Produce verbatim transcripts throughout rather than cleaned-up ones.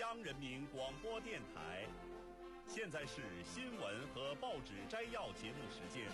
央人民广播电台。现在是新闻和报纸摘要节目时间。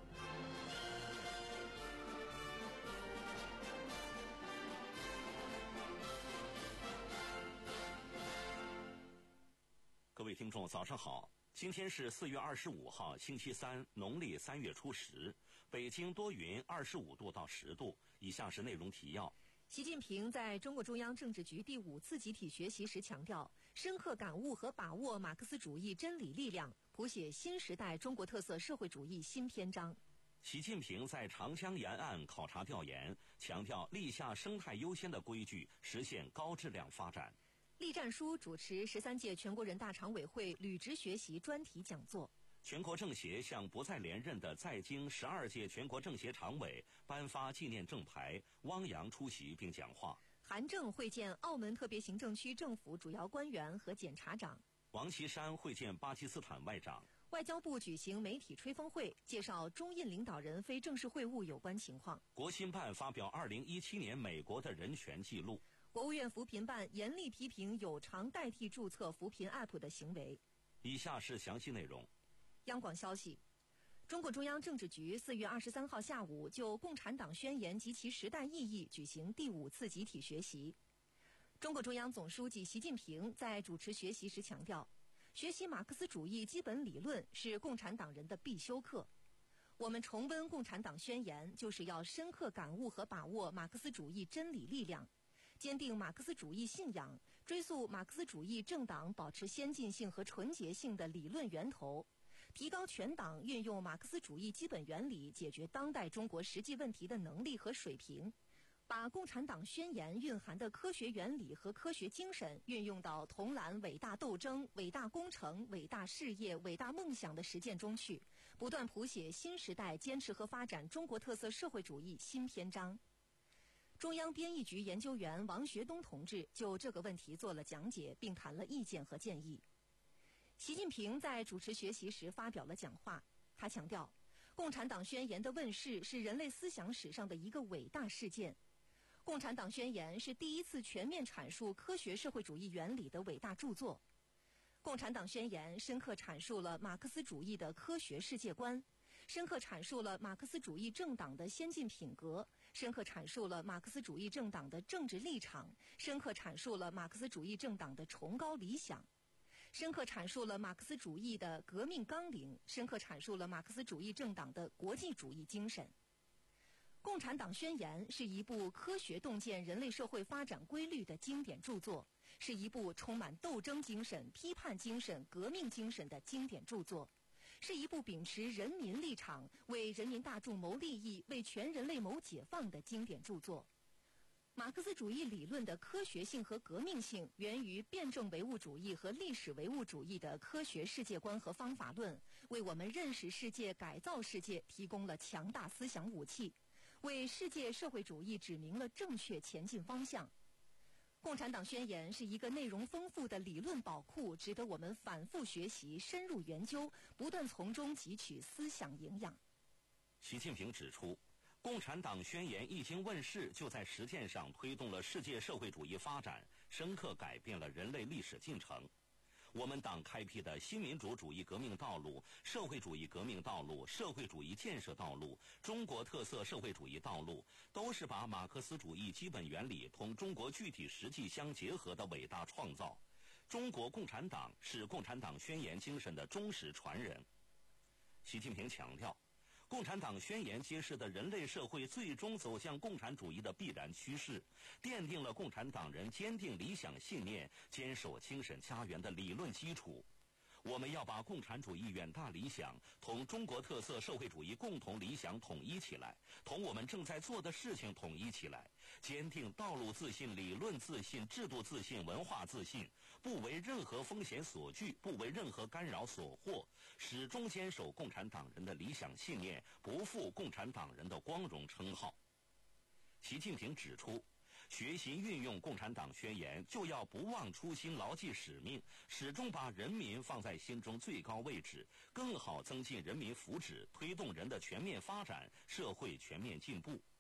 各位听众，早上好！今天是四月二十五号，星期三，农历三月初十。北京多云，二十五度到十度。以下是内容提要。 习近平在中国中央政治局第五次集体学习时强调，深刻感悟和把握马克思主义真理力量，谱写新时代中国特色社会主义新篇章。 习近平在长江沿岸考察调研，强调立下生态优先的规矩，实现高质量发展。 栗战书主持十三届全国人大常委会履职学习专题讲座。 全国政协向不再连任的在京十二届全国政协常委颁发纪念正牌，汪洋出席并讲话。 韩正会见澳门特别行政区政府主要官员和检察长。 王岐山会见巴基斯坦外长。 外交部举行媒体吹风会，介绍中印领导人非正式会晤有关情况。 国新办发表二零一七年美国的人权记录。 国务院扶贫办严厉批评有偿代替注册扶贫 A P P 的行为。 以下是详细内容。 央广消息，中共中央政治局四月二十三号下午就《共产党宣言》及其时代意义举行第五次集体学习。中共中央总书记习近平在主持学习时强调，学习马克思主义基本理论是共产党人的必修课。我们重温《共产党宣言》，就是要深刻感悟和把握马克思主义真理力量，坚定马克思主义信仰，追溯马克思主义政党保持先进性和纯洁性的理论源头，提高全党运用马克思主义基本原理解决当代中国实际问题的能力和水平，把共产党宣言蕴含的科学原理和科学精神运用到同揽伟大斗争、伟大工程、伟大事业、伟大梦想的实践中去，不断谱写新时代坚持和发展中国特色社会主义新篇章。中央编译局研究员王学东同志就这个问题做了讲解，并谈了意见和建议。习近平在主持学习时发表了讲话，他强调，共产党宣言的问世是人类思想史上的一个伟大事件。共产党宣言是第一次全面阐述科学社会主义原理的伟大著作。共产党宣言深刻阐述了马克思主义的科学世界观，深刻阐述了马克思主义政党的先进品格，深刻阐述了马克思主义政党的政治立场，深刻阐述了马克思主义政党的崇高理想，深刻阐述了马克思主义的革命纲领，深刻阐述了马克思主义政党的国际主义精神。共产党宣言是一部科学洞见人类社会发展规律的经典著作，是一部充满斗争精神、批判精神、革命精神的经典著作，是一部秉持人民立场、为人民大众谋利益、为全人类谋解放的经典著作。马克思主义理论的科学性和革命性源于辩证唯物主义和历史唯物主义的科学世界观和方法论，为我们认识世界、改造世界提供了强大思想武器，为世界社会主义指明了正确前进方向。共产党宣言是一个内容丰富的理论宝库，值得我们反复学习、深入研究，不断从中汲取思想营养。 习近平指出，共产党宣言一经问世，就在实践上推动了世界社会主义发展，深刻改变了人类历史进程。我们党开辟的新民主主义革命道路、社会主义革命道路、社会主义建设道路、中国特色社会主义道路，都是把马克思主义基本原理同中国具体实际相结合的伟大创造。中国共产党是共产党宣言精神的忠实传人。习近平强调，共产党宣言揭示的人类社会最终走向共产主义的必然趋势，奠定了共产党人坚定理想信念、坚守精神家园的理论基础。我们要把共产主义远大理想同中国特色社会主义共同理想统一起来，同我们正在做的事情统一起来，坚定道路自信、理论自信、制度自信、文化自信，不为任何风险所惧，不为任何干扰所惑，始终坚守共产党人的理想信念，不负共产党人的光荣称号。习近平指出，学习运用共产党宣言，就要不忘初心，牢记使命，始终把人民放在心中最高位置，更好增进人民福祉，推动人的全面发展，社会全面进步。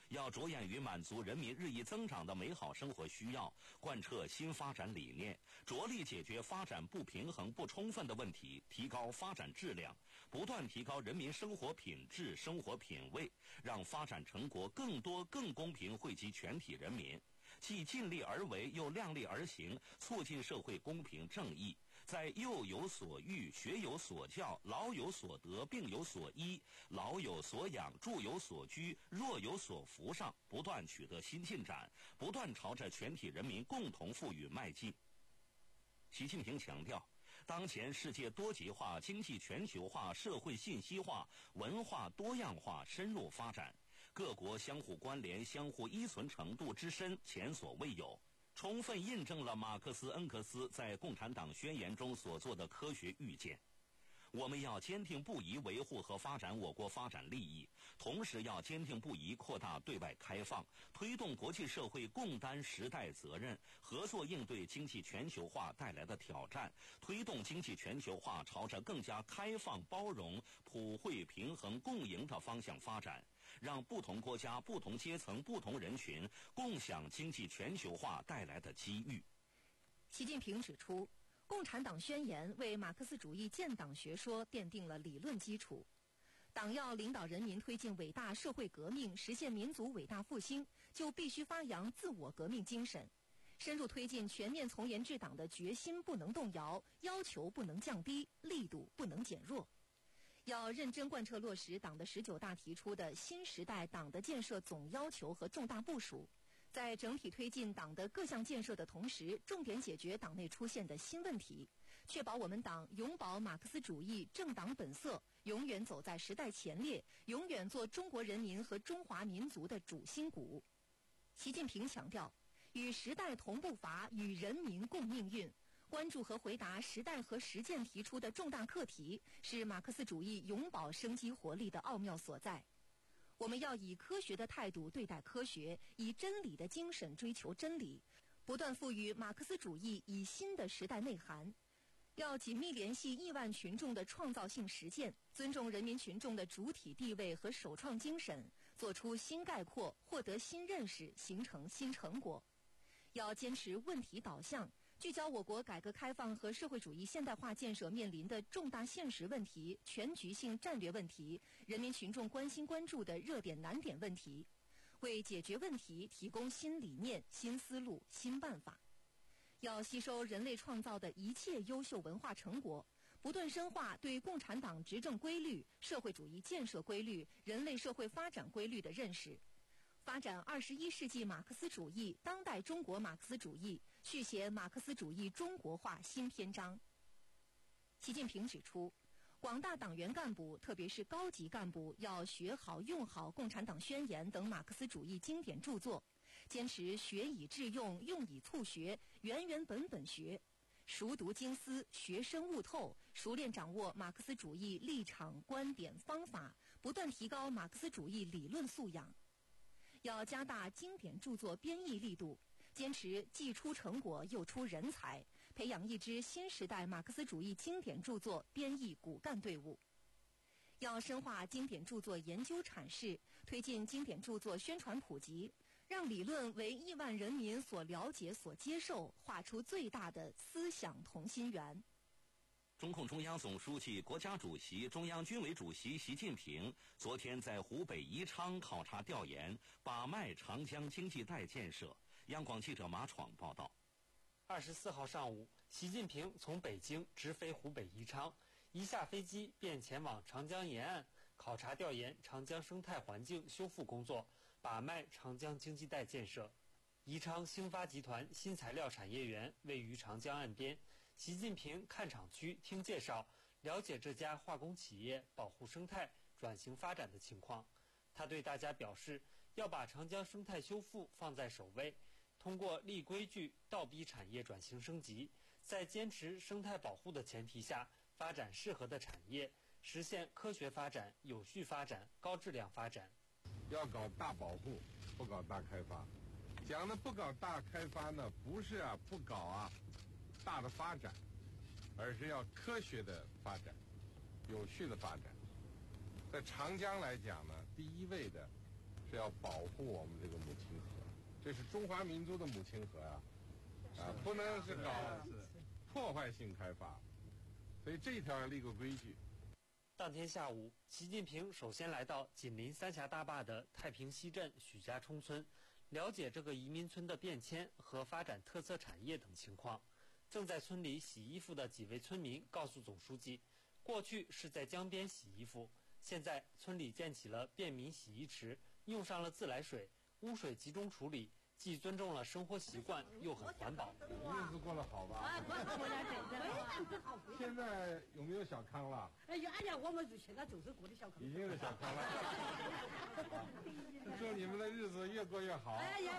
要着眼于满足人民日益增长的美好生活需要，贯彻新发展理念，着力解决发展不平衡不充分的问题，提高发展质量，不断提高人民生活品质、生活品位，让发展成果更多更公平惠及全体人民。既尽力而为又量力而行，促进社会公平正义，在幼有所育、学有所教、老有所得、病有所医、老有所养、住有所居、弱有所扶上不断取得新进展，不断朝着全体人民共同富裕迈进。习近平强调，当前世界多极化、经济全球化、社会信息化、文化多样化深入发展，各国相互关联、相互依存程度之深前所未有，充分印证了马克思恩格斯在《共产党宣言》中所做的科学预见。我们要坚定不移维护和发展我国发展利益，同时要坚定不移扩大对外开放，推动国际社会共担时代责任，合作应对经济全球化带来的挑战，推动经济全球化朝着更加开放、包容、普惠、平衡、共赢的方向发展，让不同国家、不同阶层、不同人群共享经济全球化带来的机遇。 习近平指出，共产党宣言为马克思主义建党学说奠定了理论基础。党要领导人民推进伟大社会革命，实现民族伟大复兴，就必须发扬自我革命精神，深入推进全面从严治党的决心不能动摇，要求不能降低，力度不能减弱。要认真贯彻落实党的十九大提出的新时代党的建设总要求和重大部署，在整体推进党的各项建设的同时，重点解决党内出现的新问题，确保我们党永葆马克思主义政党本色，永远走在时代前列，永远做中国人民和中华民族的主心骨。习近平强调，与时代同步伐，与人民共命运，关注和回答时代和实践提出的重大课题，是马克思主义永葆生机活力的奥妙所在。我们要以科学的态度对待科学，以真理的精神追求真理，不断赋予马克思主义以新的时代内涵。要紧密联系亿万群众的创造性实践，尊重人民群众的主体地位和首创精神，做出新概括，获得新认识，形成新成果。要坚持问题导向，聚焦我国改革开放和社会主义现代化建设面临的重大现实问题、全局性战略问题、人民群众关心关注的热点难点问题，为解决问题提供新理念、新思路、新办法。要吸收人类创造的一切优秀文化成果，不断深化对共产党执政规律、社会主义建设规律、人类社会发展规律的认识，发展二十一世纪马克思主义、当代中国马克思主义，续写马克思主义中国化新篇章。习近平指出，广大党员干部，特别是高级干部，要学好用好《共产党宣言》等马克思主义经典著作，坚持学以致用、用以促学、原原本本学，熟读经思、学深悟透，熟练掌握马克思主义立场、观点、方法，不断提高马克思主义理论素养。要加大经典著作编译力度，坚持既出成果又出人才，培养一支新时代马克思主义经典著作编译骨干队伍。要深化经典著作研究阐释，推进经典著作宣传普及，让理论为亿万人民所了解、所接受，画出最大的思想同心圆。 中共中央总书记、国家主席、中央军委主席习近平昨天在湖北宜昌考察调研把脉长江经济带建设。央广记者马闯报道。 二十四号上午，习近平从北京直飞湖北宜昌，一下飞机便前往长江沿岸考察调研长江生态环境修复工作，把脉长江经济带建设。宜昌兴发集团新材料产业园位于长江岸边，习近平看厂区听介绍，了解这家化工企业保护生态、转型发展的情况。他对大家表示，要把长江生态修复放在首位，通过立规矩倒逼产业转型升级，在坚持生态保护的前提下，发展适合的产业，实现科学发展、有序发展、高质量发展。 要搞大保护，不搞大开发。讲的不搞大开发呢，不是啊不搞啊大的发展，而是要科学的发展，有序的发展。在长江来讲呢，第一位的是要保护我们这个母亲河，这是中华民族的母亲河啊，啊，不能是搞破坏性开发，所以这一条要立个规矩。 当天下午，习近平首先来到紧邻三峡大坝的太平西镇许家冲村，了解这个移民村的变迁和发展特色产业等情况。正在村里洗衣服的几位村民告诉总书记，过去是在江边洗衣服，现在村里建起了便民洗衣池，用上了自来水，污水集中处理，既尊重了生活习惯，又很环保。 日子过得好吧？ 啊，过得过得非常好。 现在有没有小康了？ 哎呀，哎呀，我们现在就是过的小康。 已经是小康了。祝你们的日子越过越好。 哎呀，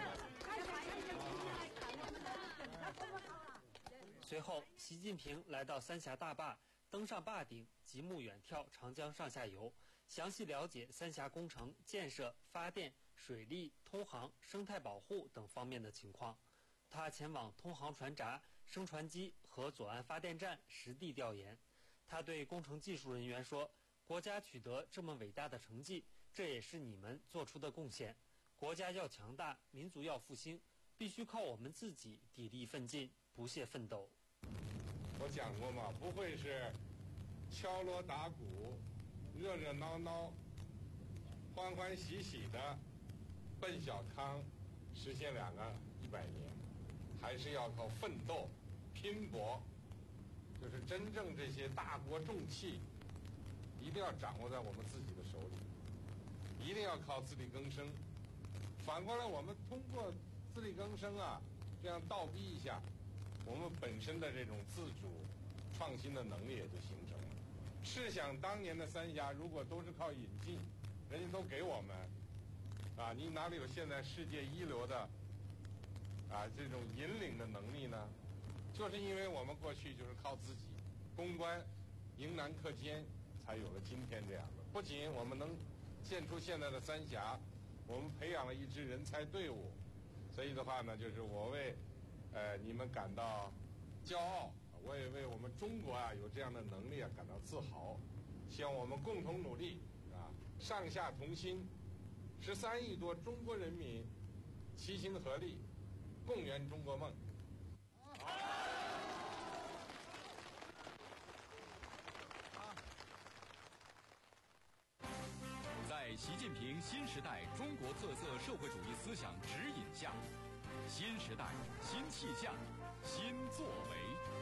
随后，习近平来到三峡大坝，登上坝顶，极目远眺长江上下游，详细了解三峡工程建设、发电、水利、通航、生态保护等方面的情况。他前往通航船闸、升船机和左岸发电站实地调研。他对工程技术人员说：“国家取得这么伟大的成绩，这也是你们做出的贡献。国家要强大，民族要复兴，必须靠我们自己砥砺奋进，不懈奋斗。” 我讲过嘛，不会是敲锣打鼓、热热闹闹、欢欢喜喜的奔小康，实现两个一百年，还是要靠奋斗、拼搏。就是真正这些大国重器，一定要掌握在我们自己的手里，一定要靠自力更生。反过来，我们通过自力更生啊，这样倒逼一下，我们本身的这种自主创新的能力也就形成了。试想当年的三峡，如果都是靠引进，人家都给我们，啊，你哪里有现在世界一流的啊这种引领的能力呢？就是因为我们过去就是靠自己攻关、迎难克坚，才有了今天这样的。不仅我们能建出现在的三峡，我们培养了一支人才队伍，所以的话呢，就是我为呃你们感到骄傲，我也为我们中国啊有这样的能力啊感到自豪。希望我们共同努力啊，上下同心，十三亿多中国人民齐心合力，共圆中国梦。 在习近平新时代中国特色社会主义思想指引下，新时代新气象新作为。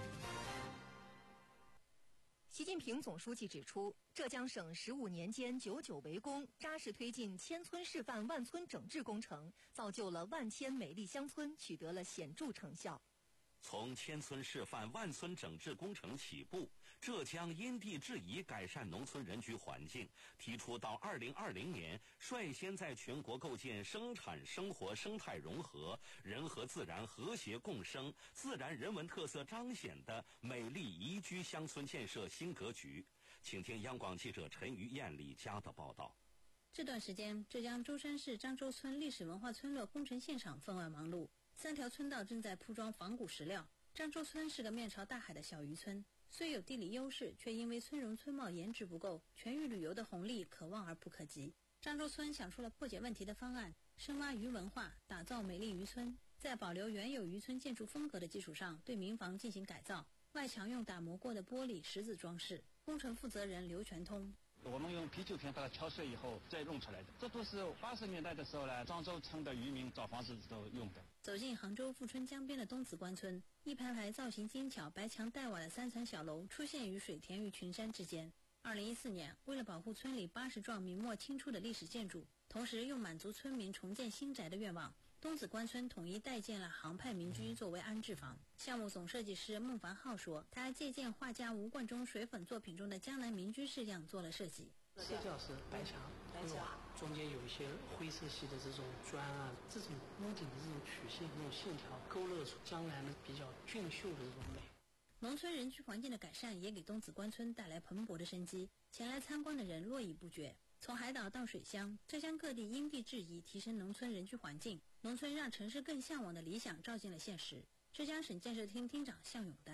习近平总书记指出，浙江省十五年间久久为功，扎实推进千村示范万村整治工程，造就了万千美丽乡村，取得了显著成效。 从千村示范万村整治工程起步，浙江因地制宜改善农村人居环境，提出到二零二零年率先在全国构建生产生活生态融合、人和自然和谐共生、自然人文特色彰显的美丽宜居乡村建设新格局。请听央广记者陈于燕、李佳的报道。 这段时间，浙江舟山市漳州村历史文化村落工程现场分外忙碌。三条村道正在铺装仿古石料。漳州村是个面朝大海的小渔村，虽有地理优势，却因为村容村貌颜值不够，全域旅游的红利可望而不可及。漳州村想出了破解问题的方案，深挖渔文化，打造美丽渔村，在保留原有渔村建筑风格的基础上，对民房进行改造，外墙用打磨过的玻璃石子装饰。工程负责人刘全通。 我们用啤酒片把它敲碎以后再弄出来的，这都是八十年代的时候呢，漳州村的渔民找房子时候用的。 走进杭州富春江边的东子关村，一排排造型精巧、白墙带瓦的三层小楼出现于水田与群山之间。二零一四年，为了保护村里八十幢明末清初的历史建筑，同时又满足村民重建新宅的愿望，东子关村统一代建了杭派民居作为安置房。项目总设计师孟凡浩说，他借鉴画家吴冠中水粉作品中的江南民居式样做了设计。 色调是白墙白瓦，中间有一些灰色系的这种砖啊，这种屋顶的这种曲线、这种线条，勾勒出江南的比较俊秀的这种美。 农村人居环境的改善也给东子关村带来蓬勃的生机，前来参观的人络绎不绝。从海岛到水乡，浙江各地因地制宜提升农村人居环境，农村让城市更向往的理想照进了现实。浙江省建设厅厅长向永丹。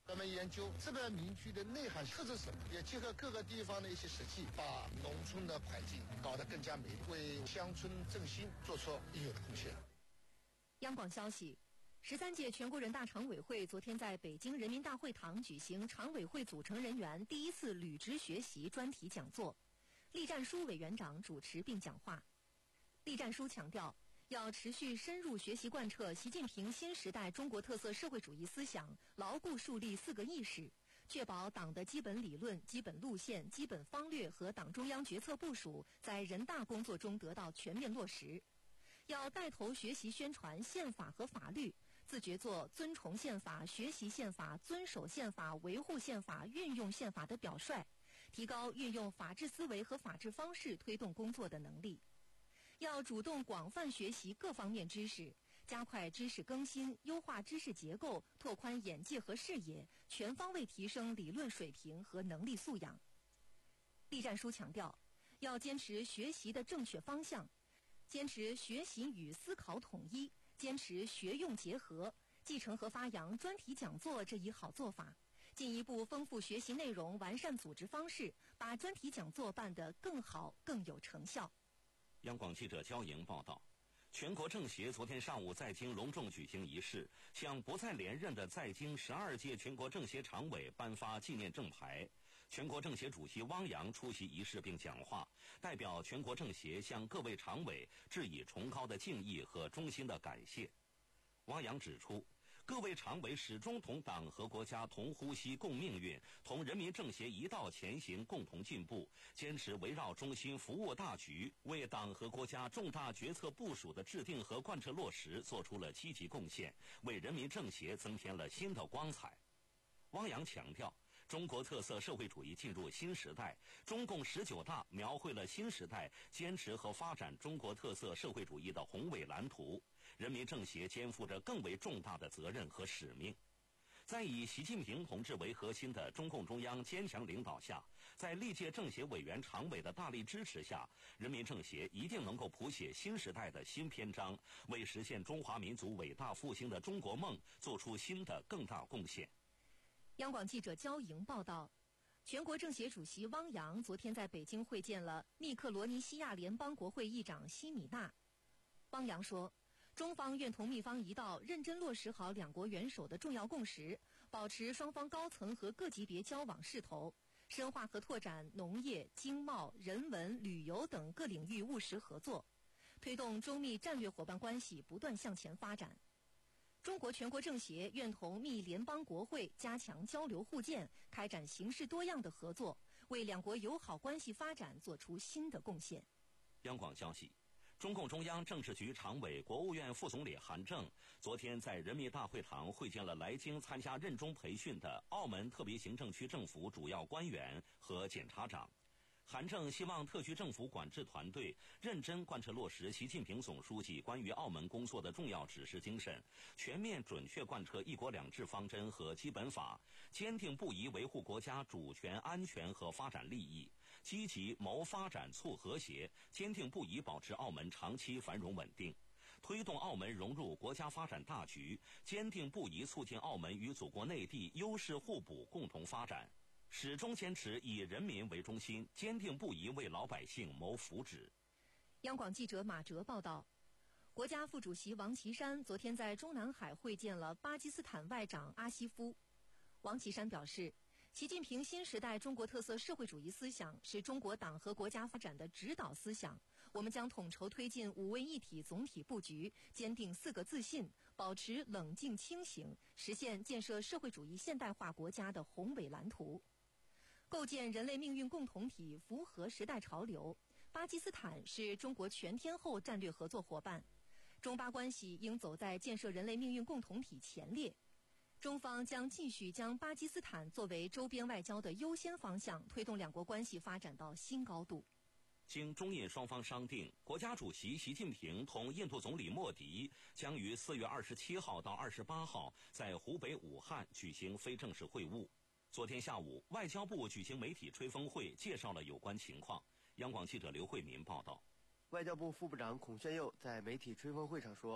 咱们研究这个民居的内涵特质是什么，也结合各个地方的一些实际，把农村的环境搞得更加美丽，为乡村振兴做出应有的贡献。 央广消息，十三届全国人大常委会昨天在北京人民大会堂举行常委会组成人员第一次履职学习专题讲座，栗战书委员长主持并讲话。栗战书强调，要持续深入学习贯彻习近平新时代中国特色社会主义思想，牢固树立四个意识，确保党的基本理论、基本路线、基本方略和党中央决策部署在人大工作中得到全面落实。要带头学习宣传宪法和法律，自觉做尊崇宪法、学习宪法、遵守宪法、维护宪法、运用宪法的表率，提高运用法治思维和法治方式推动工作的能力。要主动广泛学习各方面知识，加快知识更新，优化知识结构，拓宽眼界和视野，全方位提升理论水平和能力素养。栗战书强调，要坚持学习的正确方向，坚持学习与思考统一，坚持学用结合，继承和发扬专题讲座这一好做法，进一步丰富学习内容，完善组织方式，把专题讲座办得更好更有成效。 央广记者焦莹报道，全国政协昨天上午在京隆重举行仪式，向不再连任的在京十二届全国政协常委颁发纪念正牌。全国政协主席汪洋出席仪式并讲话，代表全国政协向各位常委致以崇高的敬意和衷心的感谢。汪洋指出，各位常委始终同党和国家同呼吸共命运，同人民政协一道前行共同进步，坚持围绕中心服务大局，为党和国家重大决策部署的制定和贯彻落实做出了积极贡献，为人民政协增添了新的光彩。汪洋强调，中国特色社会主义进入新时代，中共十九大描绘了新时代坚持和发展中国特色社会主义的宏伟蓝图，人民政协肩负着更为重大的责任和使命。在以习近平同志为核心的中共中央坚强领导下，在历届政协委员常委的大力支持下，人民政协一定能够谱写新时代的新篇章，为实现中华民族伟大复兴的中国梦做出新的更大贡献。 央广记者焦莹报道，全国政协主席汪洋昨天在北京会见了密克罗尼西亚联邦国会议长西米纳。汪洋说，中方愿同密方一道认真落实好两国元首的重要共识，保持双方高层和各级别交往势头，深化和拓展农业、经贸、人文、旅游等各领域务实合作，推动中密战略伙伴关系不断向前发展。中国全国政协愿同密联邦国会加强交流互鉴，开展形式多样的合作，为两国友好关系发展做出新的贡献。 央广消息，中共中央政治局常委、国务院副总理韩正昨天在人民大会堂会见了来京参加任中培训的澳门特别行政区政府主要官员和检察长。韩正希望特区政府管制团队认真贯彻落实习近平总书记关于澳门工作的重要指示精神，全面准确贯彻一国两制方针和基本法，坚定不移维护国家主权、安全和发展利益，积极谋发展促和谐，坚定不移保持澳门长期繁荣稳定，推动澳门融入国家发展大局，坚定不移促进澳门与祖国内地优势互补共同发展，始终坚持以人民为中心，坚定不移为老百姓谋福祉。 央广记者马哲报道，国家副主席王岐山昨天在中南海会见了巴基斯坦外长阿西夫。王岐山表示，习近平新时代中国特色社会主义思想是中国党和国家发展的指导思想，我们将统筹推进五位一体总体布局，坚定四个自信，保持冷静清醒，实现建设社会主义现代化国家的宏伟蓝图。构建人类命运共同体符合时代潮流，巴基斯坦是中国全天候战略合作伙伴，中巴关系应走在建设人类命运共同体前列。中方将继续将巴基斯坦作为周边外交的优先方向，推动两国关系发展到新高度。 经中印双方商定，国家主席习近平同印度总理莫迪将于四月二十七号到二十八号在湖北武汉举行非正式会晤。昨天下午，外交部举行媒体吹风会，介绍了有关情况。央广记者刘慧民报道。 外交部副部长孔铉佑在媒体吹风会上说，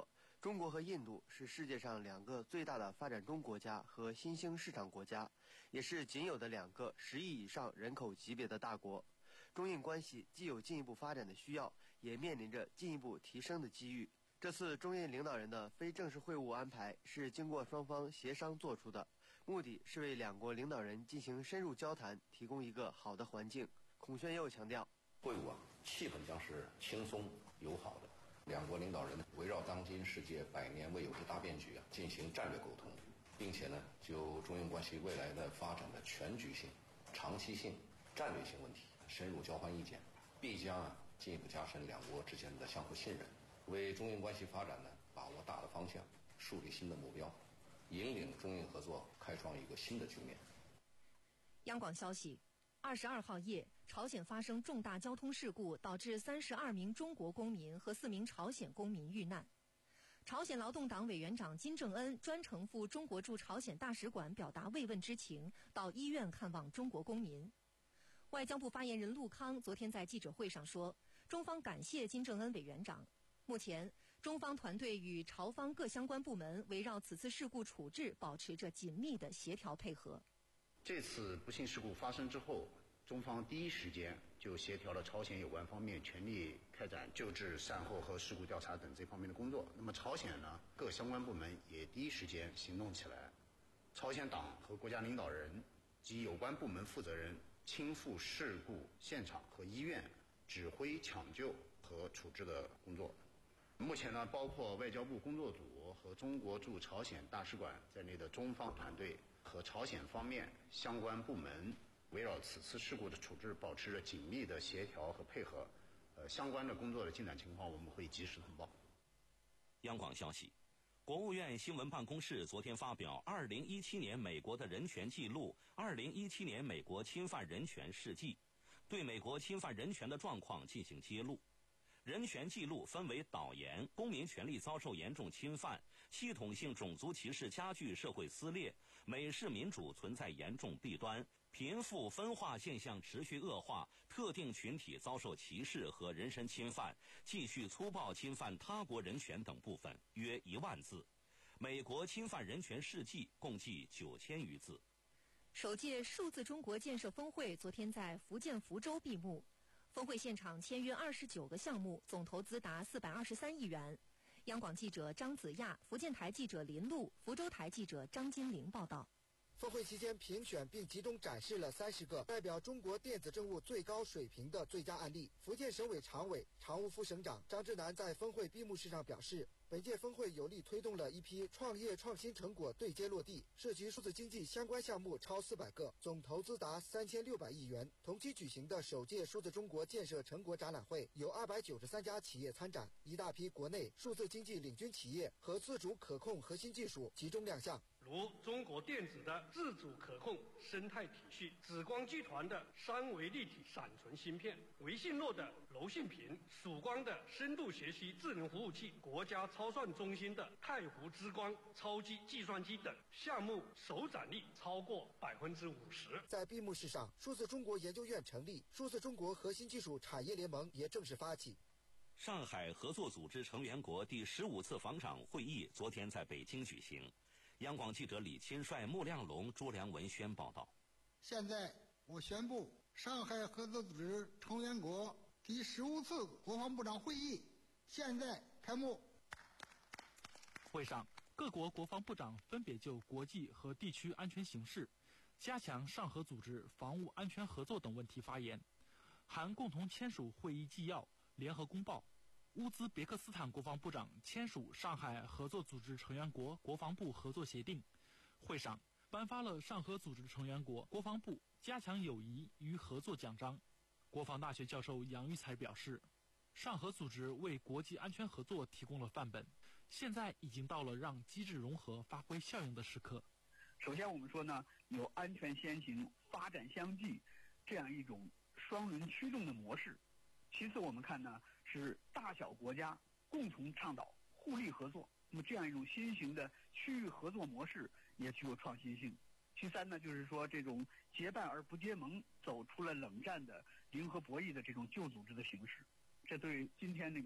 中国和印度是世界上两个最大的发展中国家和新兴市场国家，也是仅有的两个十亿以上人口级别的大国。中印关系既有进一步发展的需要，也面临着进一步提升的机遇。这次中印领导人的非正式会晤安排是经过双方协商做出的，目的是为两国领导人进行深入交谈提供一个好的环境。孔宣佑强调， 会晤啊，气氛将是轻松友好的。两国领导人围绕当今世界百年未有之大变局啊，进行战略沟通，并且呢，就中印关系未来的发展的全局性、长期性、战略性问题深入交换意见，必将啊进一步加深两国之间的相互信任，为中印关系发展呢把握大的方向，树立新的目标，引领中印合作开创一个新的局面。 央广消息，二十二号夜，朝鲜发生重大交通事故，导致三十二名中国公民和四名朝鲜公民遇难。朝鲜劳动党委员长金正恩专程赴中国驻朝鲜大使馆表达慰问之情，到医院看望中国公民。外交部发言人陆康昨天在记者会上说，中方感谢金正恩委员长。目前，中方团队与朝方各相关部门围绕此次事故处置保持着紧密的协调配合。 这次不幸事故发生之后，中方第一时间就协调了朝鲜有关方面全力开展救治、善后和事故调查等这方面的工作。那么朝鲜呢，各相关部门也第一时间行动起来，朝鲜党和国家领导人及有关部门负责人亲赴事故现场和医院，指挥抢救和处置的工作。目前呢，包括外交部工作组和中国驻朝鲜大使馆在内的中方团队和朝鲜方面相关部门围绕此次事故的处置保持着紧密的协调和配合，呃，相关的工作的进展情况我们会及时通报。 央广消息，国务院新闻办公室昨天发表二零一七年美国的人权记录，二零一七年美国侵犯人权事迹，对美国侵犯人权的状况进行揭露。人权记录分为导言、公民权利遭受严重侵犯、系统性种族歧视加剧社会撕裂、美式民主存在严重弊端、贫富分化现象持续恶化、特定群体遭受歧视和人身侵犯、继续粗暴侵犯他国人权等部分，约一万字。美国侵犯人权事迹共计九千余字。 首届数字中国建设峰会昨天在福建福州闭幕。峰会现场签约二十九个项目，总投资达四百二十三亿元。央广记者张子亚、福建台记者林璐、福州台记者张金玲报道。 峰会期间评选并集中展示了三十个代表中国电子政务最高水平的最佳案例。福建省委常委、常务副省长张志南在峰会闭幕式上表示，本届峰会有力推动了一批创业创新成果对接落地，涉及数字经济相关项目超四百个，总投资达三千六百亿元。同期举行的首届数字中国建设成果展览会，有二百九十三家企业参展，一大批国内数字经济领军企业和自主可控核心技术集中亮相。 如中国电子的自主可控生态体系、紫光集团的三维立体闪存芯片、维信诺的柔性屏、曙光的深度学习智能服务器、国家超算中心的太湖之光超级计算机等项目首展率超过百分之五十。 在闭幕式上，数字中国研究院成立，数字中国核心技术产业联盟也正式发起。 上海合作组织成员国第十五次防长会议昨天在北京举行。央广记者李钦帅、穆亮龙、朱良文宣报道。 现在我宣布，上海合作组织成员国第十五次国防部长会议现在开幕。 会上，各国国防部长分别就国际和地区安全形势、加强上合组织防务安全合作等问题发言，含共同签署会议纪要、联合公报。乌兹别克斯坦国防部长签署上海合作组织成员国国防部合作协定。会上颁发了上合组织成员国国防部加强友谊与合作奖章。国防大学教授杨玉才表示，上合组织为国际安全合作提供了范本，现在已经到了让机制融合发挥效用的时刻。 首先我们说呢，有安全先行、发展相继这样一种双轮驱动的模式。其次我们看呢，是大小国家共同倡导互利合作，那么这样一种新型的区域合作模式也具有创新性。其三呢，就是说这种结伴而不结盟，走出了冷战的零和博弈的这种旧组织的形式，这对今天那个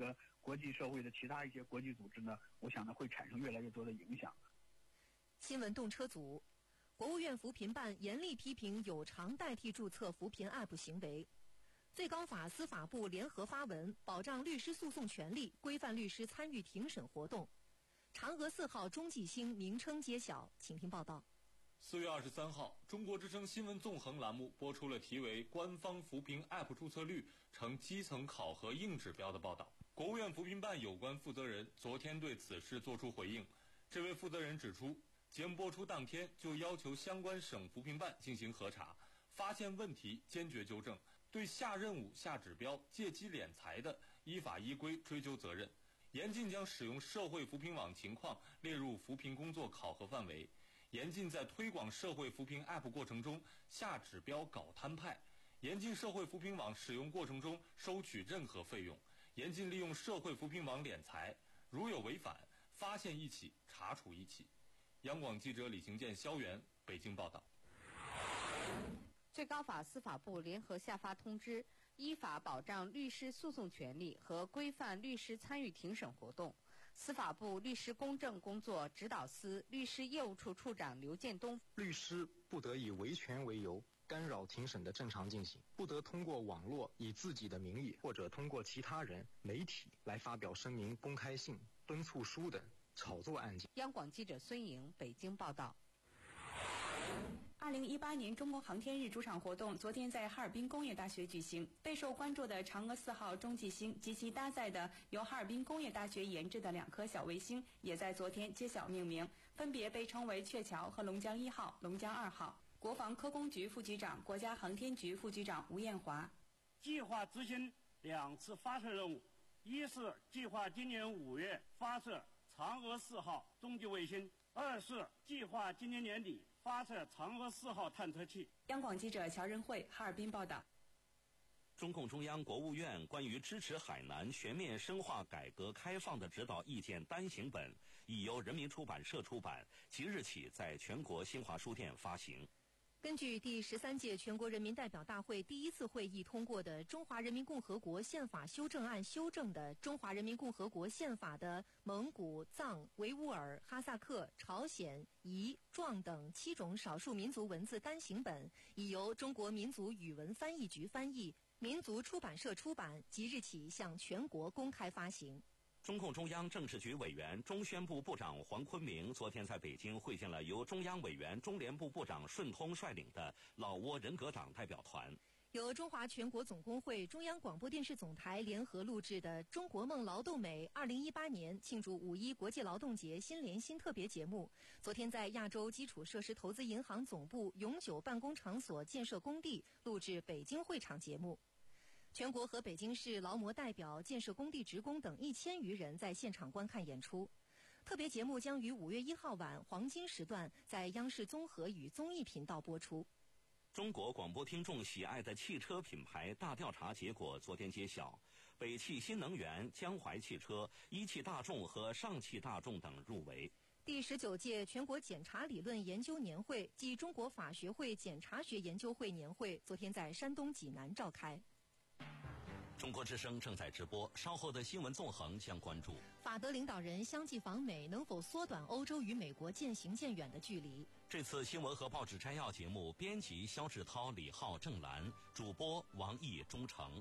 国际社会的其他一些国际组织呢，我想呢会产生越来越多的影响。 新闻动车组，国务院扶贫办严厉批评有偿代替注册扶贫 App 行为。最高法、司法部联合发文，保障律师诉讼权利，规范律师参与庭审活动。嫦娥四号中继星名称揭晓，请听报道。 四月二十三号，中国之声新闻纵横栏目播出了题为《官方扶贫 App 注册率呈基层考核硬指标》的报道。国务院扶贫办有关负责人昨天对此事作出回应。这位负责人指出，节目播出当天就要求相关省扶贫办进行核查，发现问题坚决纠正，对下任务、下指标、借机敛财的，依法依规追究责任。严禁将使用社会扶贫网情况列入扶贫工作考核范围。严禁在推广社会扶贫 App 过程中下指标搞摊派，严禁社会扶贫网使用过程中收取任何费用，严禁利用社会扶贫网敛财，如有违反，发现一起查处一起。央广记者李行健、肖元北京报道。 最高法、司法部联合下发通知，依法保障律师诉讼权利和规范律师参与庭审活动。司法部律师公正工作指导司律师业务处处长刘建东： 律师不得以维权为由干扰庭审的正常进行，不得通过网络以自己的名义或者通过其他人、媒体来发表声明、公开信、敦促书等炒作案件。 央广记者孙莹北京报道。 二零一八年中国航天日主场活动昨天在哈尔滨工业大学举行，备受关注的嫦娥四号中继星及其搭载的由哈尔滨工业大学研制的两颗小卫星，也在昨天揭晓命名，分别被称为鹊桥和龙江一号、龙江二号。国防科工局副局长、国家航天局副局长吴艳华： 计划执行两次发射任务，一是计划今年五月发射嫦娥四号中继卫星，二是计划今年年底发射嫦娥四号探测器。 央广记者乔仁慧哈尔滨报道。 中共中央、国务院关于支持海南全面深化改革开放的指导意见单行本已由人民出版社出版，即日起在全国新华书店发行。 根据第十三届全国人民代表大会第一次会议通过的《中华人民共和国宪法修正案》修正的《中华人民共和国宪法》的蒙古、藏、维吾尔、哈萨克、朝鲜、彝、壮等七种少数民族文字单行本，已由中国民族语文翻译局翻译，民族出版社出版，即日起向全国公开发行。 中共中央政治局委员、中宣部部长黄坤明昨天在北京会见了由中央委员、中联部部长顺通率领的老挝人格党代表团。 由中华全国总工会、中央广播电视总台联合录制的《中国梦劳动美》二零一八年庆祝五一国际劳动节新联新特别节目，昨天在亚洲基础设施投资银行总部永久办公场所建设工地录制北京会场节目。全国和北京市劳模代表、建设工地职工等一千余人在现场观看演出。特别节目将于五月一号晚黄金时段在央视综合与综艺频道播出。 中国广播听众喜爱的汽车品牌大调查结果昨天揭晓，北汽新能源、江淮汽车、一汽大众和上汽大众等入围。 第十九届全国检察理论研究年会暨中国法学会检察学研究会年会昨天在山东济南召开。 中国之声正在直播，稍后的新闻纵横将关注法德领导人相继访美，能否缩短欧洲与美国渐行渐远的距离？ 这次新闻和报纸摘要节目，编辑肖志涛、李浩、郑兰，主播王毅、钟诚。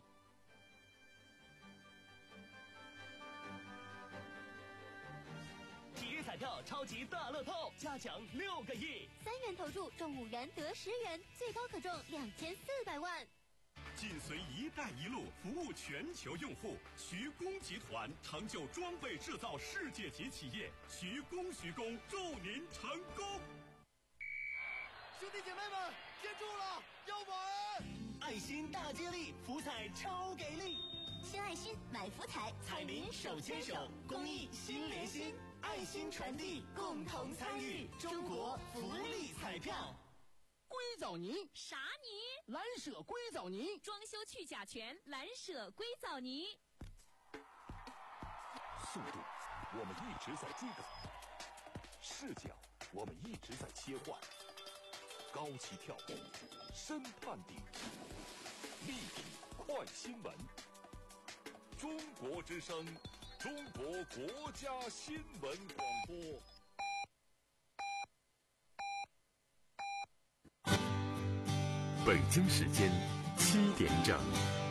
体育彩票超级大乐透，加奖六个亿， 三元投注中五元得十元，最高可中两千四百万。 紧随“一带一路”服务全球用户，徐工集团成就装备制造世界级企业。徐工徐工，祝您成功！ 兄弟姐妹们，接住了，要买！ 爱心大接力，福彩超给力！ 新爱心买福彩， 彩民手牵手，公益心连心，爱心传递，共同参与，中国福利彩票。 硅藻泥， 啥泥？ 蓝舍硅藻泥， 装修去甲醛，蓝舍硅藻泥。 速度，我们一直在追赶；视角，我们一直在切换；高起跳步，深探底，立体快新闻。中国之声， 中国国家新闻广播。 北京时间七点整。